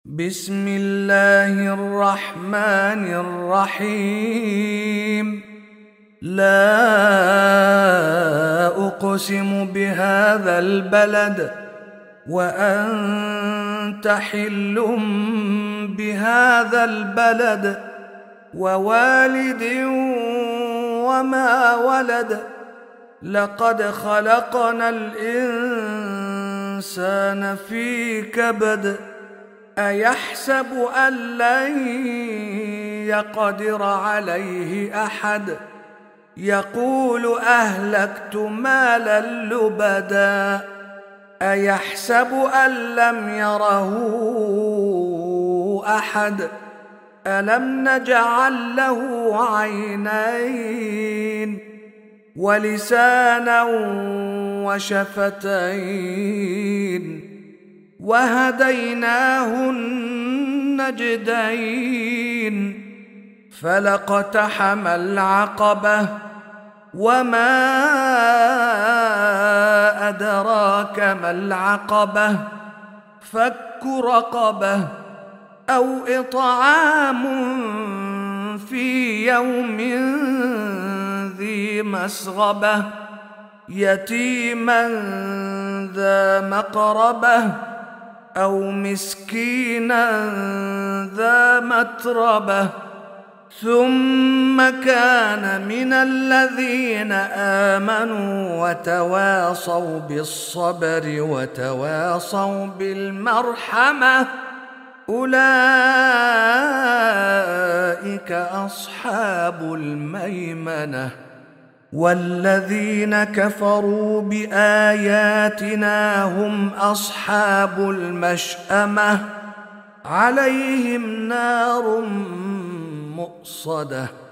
بسم الله الرحمن الرحيم. لا أقسم بهذا البلد وأنت حل بهذا البلد ووالد وما ولد. لقد خلقنا الإنسان في كبد. أيحسب أن لن يقدر عليه أحد. يقول أهلكت مالا لبدا. أيحسب أن لم يره أحد. ألم نجعل له عينين ولسانا وشفتين وهديناه النجدين. فلاقتحم العقبة وما أدراك ما العقبة. فك رقبة أو إطعام في يوم ذي مسغبة يتيما ذا مقربة أو مسكينا ذا متربة. ثم كان من الذين آمنوا وتواصوا بالصبر وتواصوا بالمرحمة أولئك أصحاب الميمنة. والذين كفروا بآياتنا هم أصحاب المشأمة عليهم نار مؤصدة.